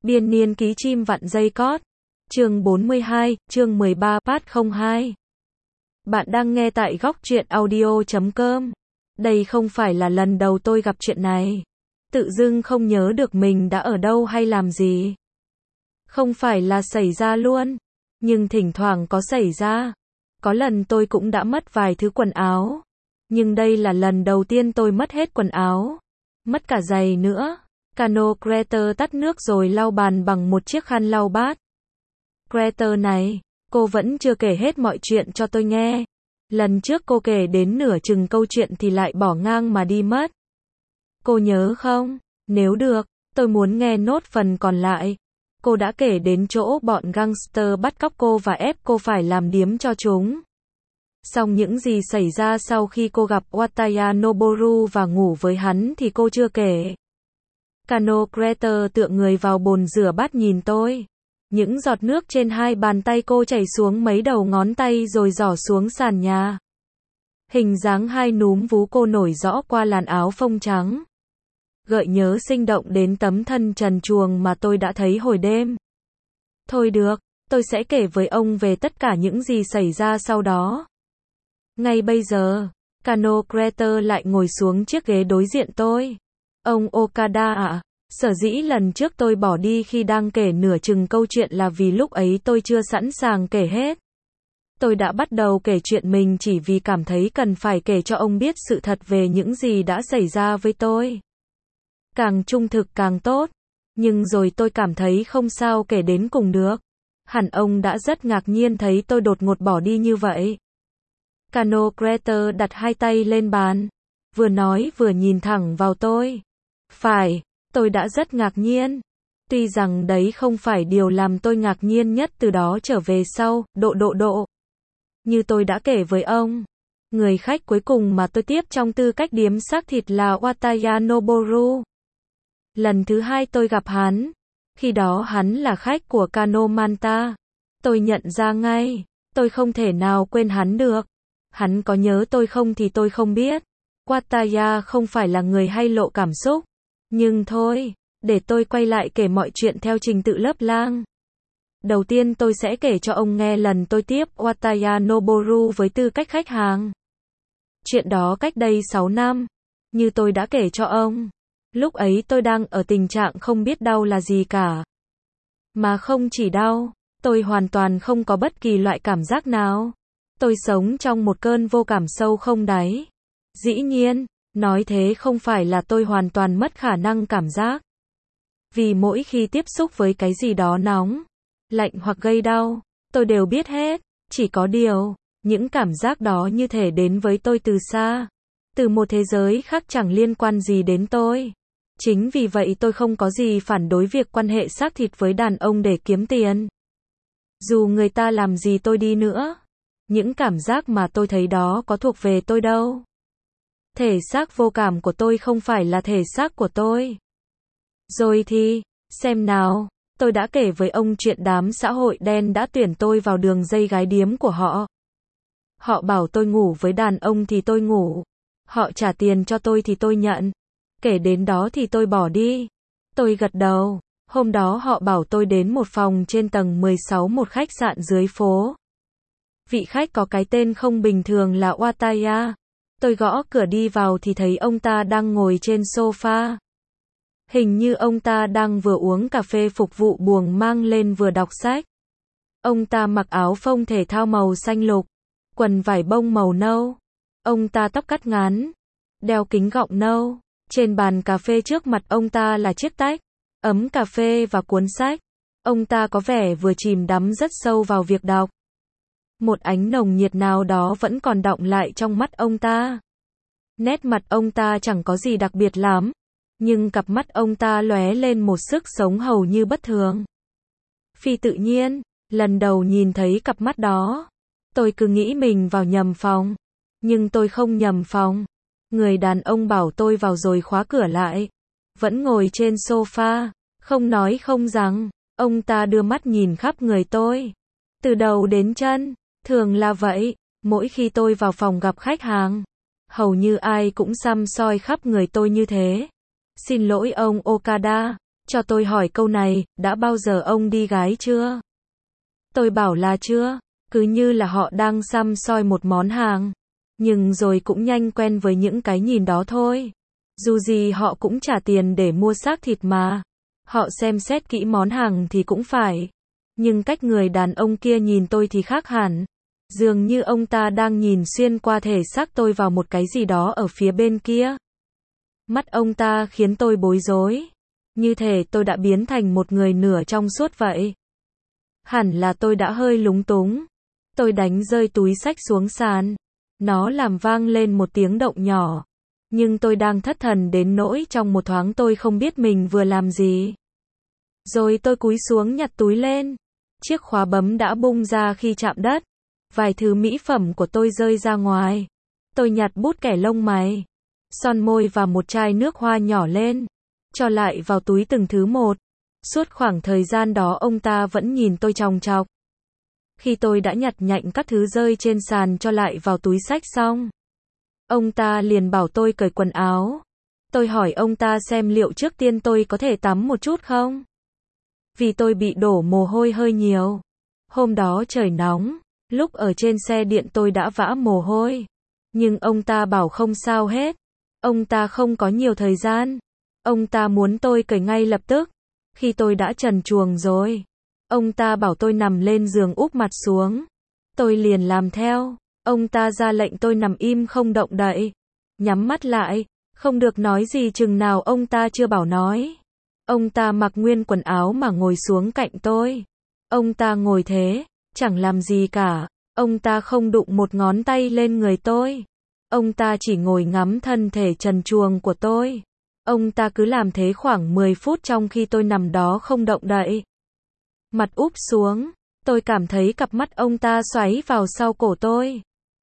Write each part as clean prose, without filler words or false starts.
Biên niên ký chim vặn dây cót. Chương 42, chương 13, part 02. Bạn đang nghe tại góc truyện audio.com. Đây không phải là lần đầu tôi gặp chuyện này. Tự dưng không nhớ được mình đã ở đâu hay làm gì. Không phải là xảy ra luôn, nhưng thỉnh thoảng có xảy ra. Có lần tôi cũng đã mất vài thứ quần áo. Nhưng đây là lần đầu tiên tôi mất hết quần áo. Mất cả giày nữa. Cano Greta tắt nước rồi lau bàn bằng một chiếc khăn lau bát. Greta này, cô vẫn chưa kể hết mọi chuyện cho tôi nghe. Lần trước cô kể đến nửa chừng câu chuyện thì lại bỏ ngang mà đi mất. Cô nhớ không? Nếu được, tôi muốn nghe nốt phần còn lại. Cô đã kể đến chỗ bọn gangster bắt cóc cô và ép cô phải làm điếm cho chúng. Xong những gì xảy ra sau khi cô gặp Wataru Noboru và ngủ với hắn thì cô chưa kể. Cano Greta tựa người vào bồn rửa bát nhìn tôi. Những giọt nước trên hai bàn tay cô chảy xuống mấy đầu ngón tay rồi rỏ xuống sàn nhà. Hình dáng hai núm vú cô nổi rõ qua làn áo phông trắng. Gợi nhớ sinh động đến tấm thân trần truồng mà tôi đã thấy hồi đêm. Thôi được, tôi sẽ kể với ông về tất cả những gì xảy ra sau đó. Ngay bây giờ, Cano Greta lại ngồi xuống chiếc ghế đối diện tôi. Ông Okada ạ, sở dĩ lần trước tôi bỏ đi khi đang kể nửa chừng câu chuyện là vì lúc ấy tôi chưa sẵn sàng kể hết. Tôi đã bắt đầu kể chuyện mình chỉ vì cảm thấy cần phải kể cho ông biết sự thật về những gì đã xảy ra với tôi. Càng trung thực càng tốt. Nhưng rồi tôi cảm thấy không sao kể đến cùng được. Hẳn ông đã rất ngạc nhiên thấy tôi đột ngột bỏ đi như vậy. Cano Greta đặt hai tay lên bàn. Vừa nói vừa nhìn thẳng vào tôi. Phải, tôi đã rất ngạc nhiên. Tuy rằng đấy không phải điều làm tôi ngạc nhiên nhất từ đó trở về sau, độ. Như tôi đã kể với ông, người khách cuối cùng mà tôi tiếp trong tư cách điếm xác thịt là Wataru Noboru. Lần thứ hai tôi gặp hắn, khi đó hắn là khách của Cano Manta. Tôi nhận ra ngay, tôi không thể nào quên hắn được. Hắn có nhớ tôi không thì tôi không biết. Wataru không phải là người hay lộ cảm xúc. Nhưng thôi, để tôi quay lại kể mọi chuyện theo trình tự lớp lang. Đầu tiên tôi sẽ kể cho ông nghe lần tôi tiếp Wataru Noboru với tư cách khách hàng. Chuyện đó cách đây 6 năm. Như tôi đã kể cho ông. Lúc ấy tôi đang ở tình trạng không biết đau là gì cả. Mà không chỉ đau, tôi hoàn toàn không có bất kỳ loại cảm giác nào. Tôi sống trong một cơn vô cảm sâu không đáy. Dĩ nhiên, nói thế không phải là tôi hoàn toàn mất khả năng cảm giác. Vì mỗi khi tiếp xúc với cái gì đó nóng, lạnh hoặc gây đau, tôi đều biết hết. Chỉ có điều, những cảm giác đó như thể đến với tôi từ xa. Từ một thế giới khác chẳng liên quan gì đến tôi. Chính vì vậy tôi không có gì phản đối việc quan hệ xác thịt với đàn ông để kiếm tiền. Dù người ta làm gì tôi đi nữa. Những cảm giác mà tôi thấy đó có thuộc về tôi đâu. Thể xác vô cảm của tôi không phải là thể xác của tôi. Rồi thì, xem nào, tôi đã kể với ông chuyện đám xã hội đen đã tuyển tôi vào đường dây gái điếm của họ. Họ bảo tôi ngủ với đàn ông thì tôi ngủ. Họ trả tiền cho tôi thì tôi nhận. Kể đến đó thì tôi bỏ đi. Tôi gật đầu. Hôm đó họ bảo tôi đến một phòng trên tầng 16 một khách sạn dưới phố. Vị khách có cái tên không bình thường là Wataru. Tôi gõ cửa đi vào thì thấy ông ta đang ngồi trên sofa. Hình như ông ta đang vừa uống cà phê phục vụ buồng mang lên vừa đọc sách. Ông ta mặc áo phông thể thao màu xanh lục, quần vải bông màu nâu. Ông ta tóc cắt ngắn, đeo kính gọng nâu. Trên bàn cà phê trước mặt ông ta là chiếc tách, ấm cà phê và cuốn sách. Ông ta có vẻ vừa chìm đắm rất sâu vào việc đọc. Một ánh nồng nhiệt nào đó vẫn còn đọng lại trong mắt ông ta. Nét mặt ông ta chẳng có gì đặc biệt lắm, nhưng cặp mắt ông ta lóe lên một sức sống hầu như bất thường. Phi tự nhiên, lần đầu nhìn thấy cặp mắt đó, tôi cứ nghĩ mình vào nhầm phòng. Nhưng tôi không nhầm phòng. Người đàn ông bảo tôi vào rồi khóa cửa lại. Vẫn ngồi trên sofa, không nói không rằng. Ông ta đưa mắt nhìn khắp người tôi. Từ đầu đến chân, thường là vậy. Mỗi khi tôi vào phòng gặp khách hàng, hầu như ai cũng săm soi khắp người tôi như thế. Xin lỗi ông Okada, Cho tôi hỏi câu này, đã bao giờ ông đi gái chưa? Tôi bảo là chưa, cứ như là họ đang săm soi một món hàng. Nhưng rồi cũng nhanh quen với những cái nhìn đó thôi. Dù gì họ cũng trả tiền để mua xác thịt mà. Họ xem xét kỹ món hàng thì cũng phải. Nhưng cách người đàn ông kia nhìn tôi thì khác hẳn. Dường như ông ta đang nhìn xuyên qua thể xác tôi vào một cái gì đó ở phía bên kia. Mắt ông ta khiến tôi bối rối. Như thể tôi đã biến thành một người nửa trong suốt vậy. Hẳn là tôi đã hơi lúng túng. Tôi đánh rơi túi xách xuống sàn. Nó làm vang lên một tiếng động nhỏ. Nhưng tôi đang thất thần đến nỗi trong một thoáng tôi không biết mình vừa làm gì. Rồi tôi cúi xuống nhặt túi lên. Chiếc khóa bấm đã bung ra khi chạm đất. Vài thứ mỹ phẩm của tôi rơi ra ngoài. Tôi nhặt bút kẻ lông mày, son môi và một chai nước hoa nhỏ lên. Cho lại vào túi từng thứ một. Suốt khoảng thời gian đó ông ta vẫn nhìn tôi chòng chọc. Khi tôi đã nhặt nhạnh các thứ rơi trên sàn cho lại vào túi xách xong, ông ta liền bảo tôi cởi quần áo. Tôi hỏi ông ta xem liệu trước tiên tôi có thể tắm một chút không? Vì tôi bị đổ mồ hôi hơi nhiều. Hôm đó trời nóng, lúc ở trên xe điện tôi đã vã mồ hôi. Nhưng ông ta bảo không sao hết. Ông ta không có nhiều thời gian. Ông ta muốn tôi cởi ngay lập tức. Khi tôi đã trần truồng rồi, ông ta bảo tôi nằm lên giường úp mặt xuống. Tôi liền làm theo. Ông ta ra lệnh tôi nằm im không động đậy. Nhắm mắt lại, không được nói gì chừng nào ông ta chưa bảo nói. Ông ta mặc nguyên quần áo mà ngồi xuống cạnh tôi. Ông ta ngồi thế, chẳng làm gì cả. Ông ta không đụng một ngón tay lên người tôi. Ông ta chỉ ngồi ngắm thân thể trần truồng của tôi. Ông ta cứ làm thế khoảng 10 phút trong khi tôi nằm đó không động đậy. Mặt úp xuống, tôi cảm thấy cặp mắt ông ta xoáy vào sau cổ tôi.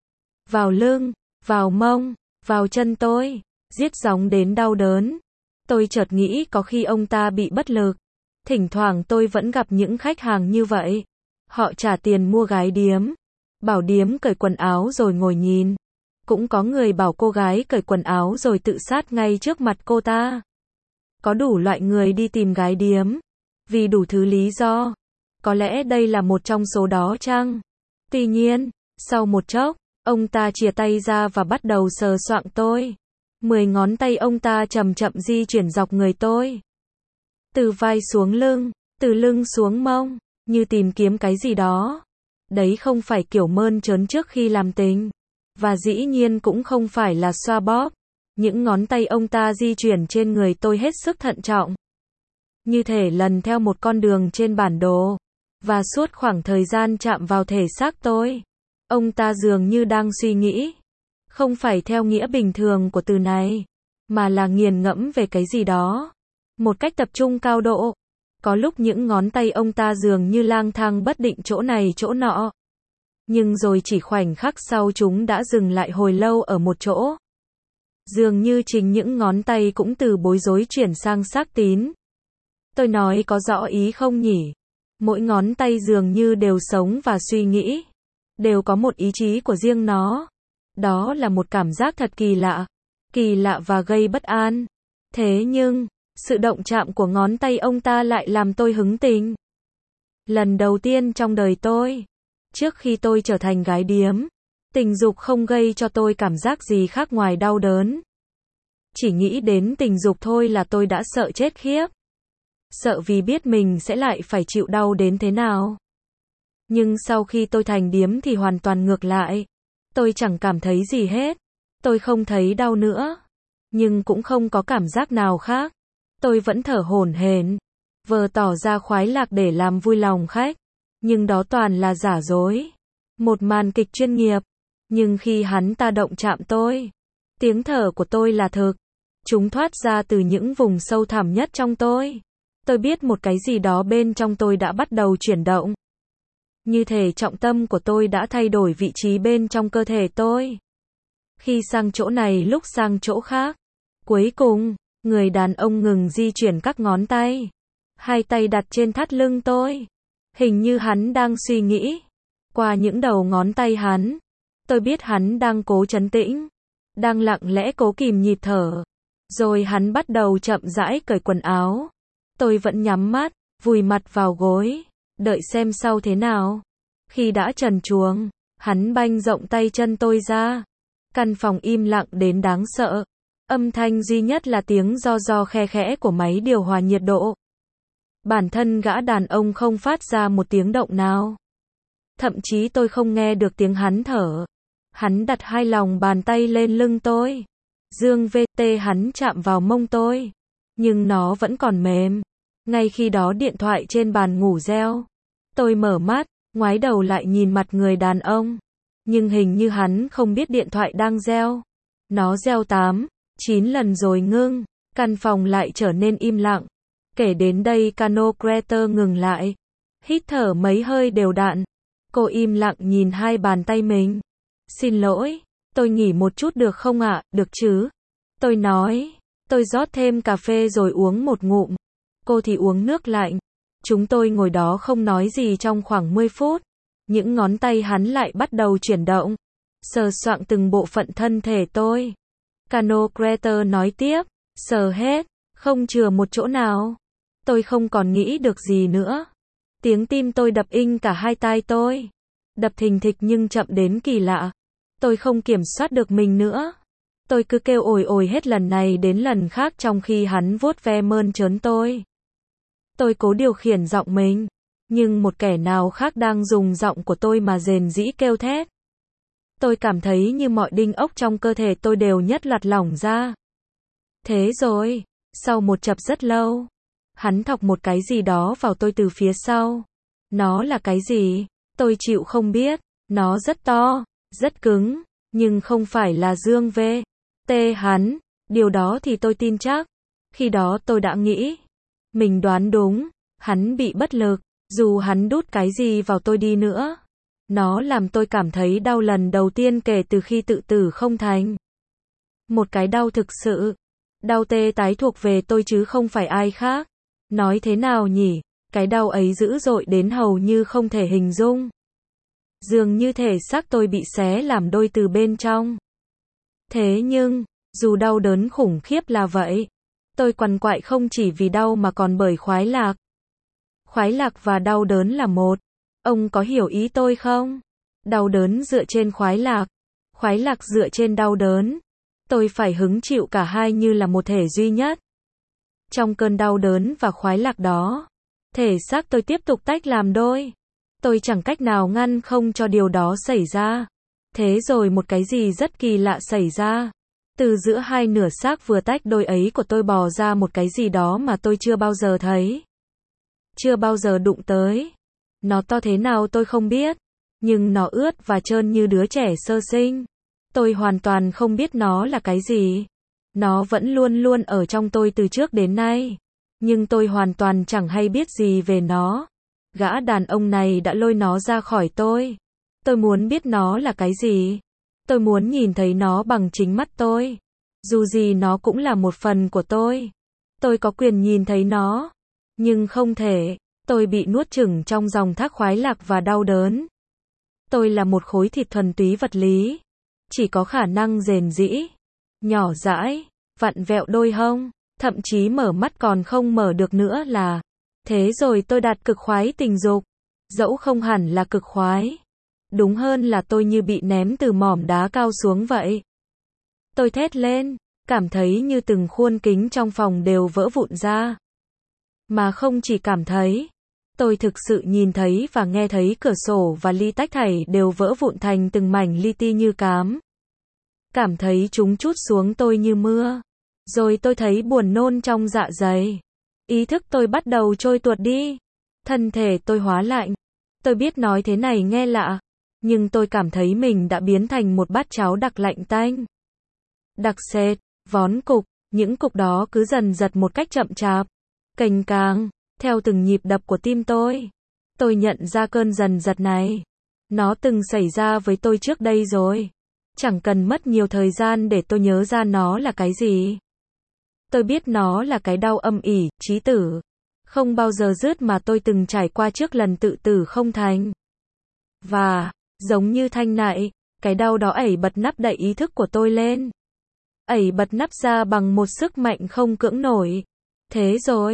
Vào lưng, vào mông, vào chân tôi, giết gióng đến đau đớn. Tôi chợt nghĩ có khi ông ta bị bất lực. Thỉnh thoảng tôi vẫn gặp những khách hàng như vậy. Họ trả tiền mua gái điếm. Bảo điếm cởi quần áo rồi ngồi nhìn. Cũng có người bảo cô gái cởi quần áo rồi tự sát ngay trước mặt cô ta. Có đủ loại người đi tìm gái điếm. Vì đủ thứ lý do. Có lẽ đây là một trong số đó chăng? Tuy nhiên, sau một chốc, ông ta chìa tay ra và bắt đầu sờ soạng tôi. 10 ngón tay ông ta chậm chậm di chuyển dọc người tôi. Từ vai xuống lưng, từ lưng xuống mông, như tìm kiếm cái gì đó. Đấy không phải kiểu mơn trớn trước khi làm tình. Và dĩ nhiên cũng không phải là xoa bóp. Những ngón tay ông ta di chuyển trên người tôi hết sức thận trọng. Như thể lần theo một con đường trên bản đồ. Và suốt khoảng thời gian chạm vào thể xác tôi, ông ta dường như đang suy nghĩ. Không phải theo nghĩa bình thường của từ này, mà là nghiền ngẫm về cái gì đó. Một cách tập trung cao độ. Có lúc những ngón tay ông ta dường như lang thang bất định chỗ này chỗ nọ. Nhưng rồi chỉ khoảnh khắc sau chúng đã dừng lại hồi lâu ở một chỗ. Dường như chính những ngón tay cũng từ bối rối chuyển sang xác tín. Tôi nói có rõ ý không nhỉ? Mỗi ngón tay dường như đều sống và suy nghĩ. Đều có một ý chí của riêng nó. Đó là một cảm giác thật kỳ lạ. Kỳ lạ và gây bất an. Thế nhưng, sự động chạm của ngón tay ông ta lại làm tôi hứng tình. Lần đầu tiên trong đời tôi, trước khi tôi trở thành gái điếm, tình dục không gây cho tôi cảm giác gì khác ngoài đau đớn. Chỉ nghĩ đến tình dục thôi là tôi đã sợ chết khiếp. Sợ vì biết mình sẽ lại phải chịu đau đến thế nào. Nhưng sau khi tôi thành điếm thì hoàn toàn ngược lại. Tôi chẳng cảm thấy gì hết. Tôi không thấy đau nữa. Nhưng cũng không có cảm giác nào khác. Tôi vẫn thở hổn hển, vờ tỏ ra khoái lạc để làm vui lòng khách. Nhưng đó toàn là giả dối. Một màn kịch chuyên nghiệp. Nhưng khi hắn ta động chạm tôi, tiếng thở của tôi là thực. Chúng thoát ra từ những vùng sâu thẳm nhất trong tôi. Tôi biết một cái gì đó bên trong tôi đã bắt đầu chuyển động. Như thể trọng tâm của tôi đã thay đổi vị trí bên trong cơ thể tôi. Khi sang chỗ này lúc sang chỗ khác. Cuối cùng, người đàn ông ngừng di chuyển các ngón tay. Hai tay đặt trên thắt lưng tôi. Hình như hắn đang suy nghĩ. Qua những đầu ngón tay hắn, tôi biết hắn đang cố trấn tĩnh. Đang lặng lẽ cố kìm nhịp thở. Rồi hắn bắt đầu chậm rãi cởi quần áo. Tôi vẫn nhắm mắt, vùi mặt vào gối, đợi xem sau thế nào. Khi đã trần truồng, hắn banh rộng tay chân tôi ra. Căn phòng im lặng đến đáng sợ. Âm thanh duy nhất là tiếng ro khe khẽ của máy điều hòa nhiệt độ. Bản thân gã đàn ông không phát ra một tiếng động nào. Thậm chí tôi không nghe được tiếng hắn thở. Hắn đặt hai lòng bàn tay lên lưng tôi. Dương VT hắn chạm vào mông tôi. Nhưng nó vẫn còn mềm. Ngay khi đó điện thoại trên bàn ngủ reo. Tôi mở mắt, ngoái đầu lại nhìn mặt người đàn ông. Nhưng hình như hắn không biết điện thoại đang reo. Nó reo 8, 9 lần rồi ngưng. Căn phòng lại trở nên im lặng. Kể đến đây Cano Creator ngừng lại. Hít thở mấy hơi đều đặn. Cô im lặng nhìn hai bàn tay mình. Xin lỗi, tôi nghỉ một chút được không ạ, được chứ? Tôi nói. Tôi rót thêm cà phê rồi uống một ngụm. Cô thì uống nước lạnh. Chúng tôi ngồi đó không nói gì trong khoảng 10 phút. Những ngón tay hắn lại bắt đầu chuyển động. Sờ soạng từng bộ phận thân thể tôi. Cano Creator nói tiếp. Sờ hết, không chừa một chỗ nào. Tôi không còn nghĩ được gì nữa. Tiếng tim tôi đập inh cả hai tai tôi. Đập thình thịch nhưng chậm đến kỳ lạ. Tôi không kiểm soát được mình nữa. Tôi cứ kêu ồi ồi hết lần này đến lần khác trong khi hắn vuốt ve mơn trớn tôi. Tôi cố điều khiển giọng mình. Nhưng một kẻ nào khác đang dùng giọng của tôi mà rền rĩ kêu thét. Tôi cảm thấy như mọi đinh ốc trong cơ thể tôi đều nhất loạt lỏng ra. Thế rồi, sau một chập rất lâu, hắn thọc một cái gì đó vào tôi từ phía sau. Nó là cái gì? Tôi chịu không biết. Nó rất to, rất cứng, nhưng không phải là Dương V.T hắn. Điều đó thì tôi tin chắc. Khi đó tôi đã nghĩ. Mình đoán đúng, hắn bị bất lực. Dù hắn đút cái gì vào tôi đi nữa. Nó làm tôi cảm thấy đau lần đầu tiên kể từ khi tự tử không thành. Một cái đau thực sự. Đau tê tái thuộc về tôi chứ không phải ai khác. Nói thế nào nhỉ? Cái đau ấy dữ dội đến hầu như không thể hình dung. Dường như thể xác tôi bị xé làm đôi từ bên trong. Thế nhưng, dù đau đớn khủng khiếp là vậy, tôi quằn quại không chỉ vì đau mà còn bởi khoái lạc. Khoái lạc và đau đớn là một. Ông có hiểu ý tôi không? Đau đớn dựa trên khoái lạc dựa trên đau đớn. Tôi phải hứng chịu cả hai như là một thể duy nhất. Trong cơn đau đớn và khoái lạc đó, thể xác tôi tiếp tục tách làm đôi. Tôi chẳng cách nào ngăn không cho điều đó xảy ra. Thế rồi một cái gì rất kỳ lạ xảy ra. Từ giữa hai nửa xác vừa tách đôi ấy của tôi bò ra một cái gì đó mà tôi chưa bao giờ thấy. Chưa bao giờ đụng tới. Nó to thế nào tôi không biết. Nhưng nó ướt và trơn như đứa trẻ sơ sinh. Tôi hoàn toàn không biết nó là cái gì. Nó vẫn luôn luôn ở trong tôi từ trước đến nay. Nhưng tôi hoàn toàn chẳng hay biết gì về nó. Gã đàn ông này đã lôi nó ra khỏi tôi. Tôi muốn biết nó là cái gì. Tôi muốn nhìn thấy nó bằng chính mắt tôi. Dù gì nó cũng là một phần của tôi. Tôi có quyền nhìn thấy nó. Nhưng không thể. Tôi bị nuốt chửng trong dòng thác khoái lạc và đau đớn. Tôi là một khối thịt thuần túy vật lý. Chỉ có khả năng rền rĩ. Nhỏ dãi. Vặn vẹo đôi hông. Thậm chí mở mắt còn không mở được nữa là. Thế rồi tôi đạt cực khoái tình dục. Dẫu không hẳn là cực khoái. Đúng hơn là tôi như bị ném từ mỏm đá cao xuống vậy. Tôi thét lên. Cảm thấy như từng khuôn kính trong phòng đều vỡ vụn ra. Mà không chỉ cảm thấy. Tôi thực sự nhìn thấy và nghe thấy cửa sổ và ly tách thảy đều vỡ vụn thành từng mảnh li ti như cám. Cảm thấy chúng trút xuống tôi như mưa. Rồi tôi thấy buồn nôn trong dạ dày. Ý thức tôi bắt đầu trôi tuột đi. Thân thể tôi hóa lạnh. Tôi biết nói thế này nghe lạ. Nhưng tôi cảm thấy mình đã biến thành một bát cháo đặc lạnh tanh. Đặc sệt, vón cục. Những cục đó cứ dần dật một cách chậm chạp. Cành càng. Theo từng nhịp đập của tim tôi. Tôi nhận ra cơn dần dật này. Nó từng xảy ra với tôi trước đây rồi. Chẳng cần mất nhiều thời gian để tôi nhớ ra nó là cái gì. Tôi biết nó là cái đau âm ỉ, chí tử. Không bao giờ dứt mà tôi từng trải qua trước lần tự tử không thành. Và, giống như thanh nại, cái đau đó ẩy bật nắp đậy ý thức của tôi lên. Ẩy bật nắp ra bằng một sức mạnh không cưỡng nổi. Thế rồi,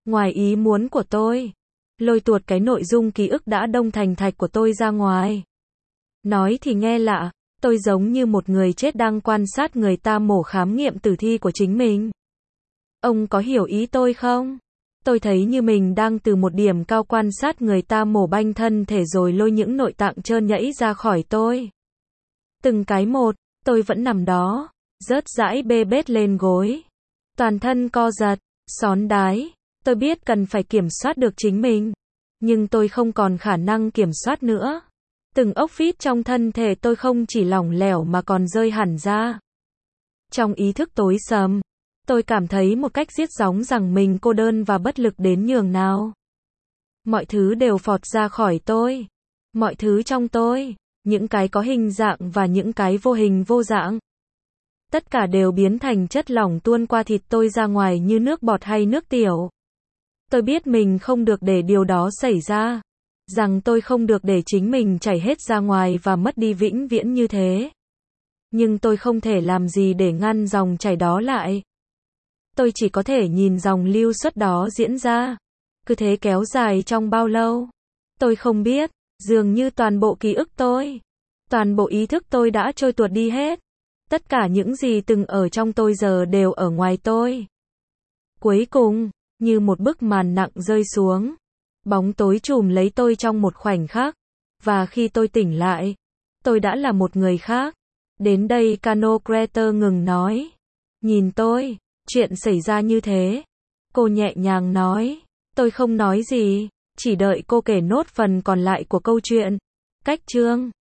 Ngoài ý muốn của tôi, lôi tuột cái nội dung ký ức đã đông thành thạch của tôi ra ngoài. Nói thì nghe lạ, tôi giống như một người chết đang quan sát người ta mổ khám nghiệm tử thi của chính mình. Ông có hiểu ý tôi không? Tôi thấy như mình đang từ một điểm cao quan sát người ta mổ banh thân thể rồi lôi những nội tạng trơn nhẵy ra khỏi tôi. Từng cái một, tôi vẫn nằm đó, rớt rãi bê bết lên gối. Toàn thân co giật, xón đái. Tôi biết cần phải kiểm soát được chính mình, nhưng tôi không còn khả năng kiểm soát nữa. Từng ốc vít trong thân thể tôi không chỉ lỏng lẻo mà còn rơi hẳn ra. Trong ý thức tối sầm, tôi cảm thấy một cách giết gióng rằng mình cô đơn và bất lực đến nhường nào. Mọi thứ đều phọt ra khỏi tôi. Mọi thứ trong tôi, những cái có hình dạng và những cái vô hình vô dạng. Tất cả đều biến thành chất lỏng tuôn qua thịt tôi ra ngoài như nước bọt hay nước tiểu. Tôi biết mình không được để điều đó xảy ra. Rằng tôi không được để chính mình chảy hết ra ngoài và mất đi vĩnh viễn như thế. Nhưng tôi không thể làm gì để ngăn dòng chảy đó lại. Tôi chỉ có thể nhìn dòng lưu xuất đó diễn ra. Cứ thế kéo dài trong bao lâu? Tôi không biết. Dường như toàn bộ ký ức tôi, toàn bộ ý thức tôi đã trôi tuột đi hết. Tất cả những gì từng ở trong tôi giờ đều ở ngoài tôi. Cuối cùng, như một bức màn nặng rơi xuống, bóng tối trùm lấy tôi trong một khoảnh khắc. Và khi tôi tỉnh lại, tôi đã là một người khác. Đến đây Cano Creator ngừng nói. Nhìn tôi, chuyện xảy ra như thế. Cô nhẹ nhàng nói. Tôi không nói gì, chỉ đợi cô kể nốt phần còn lại của câu chuyện. Cách chương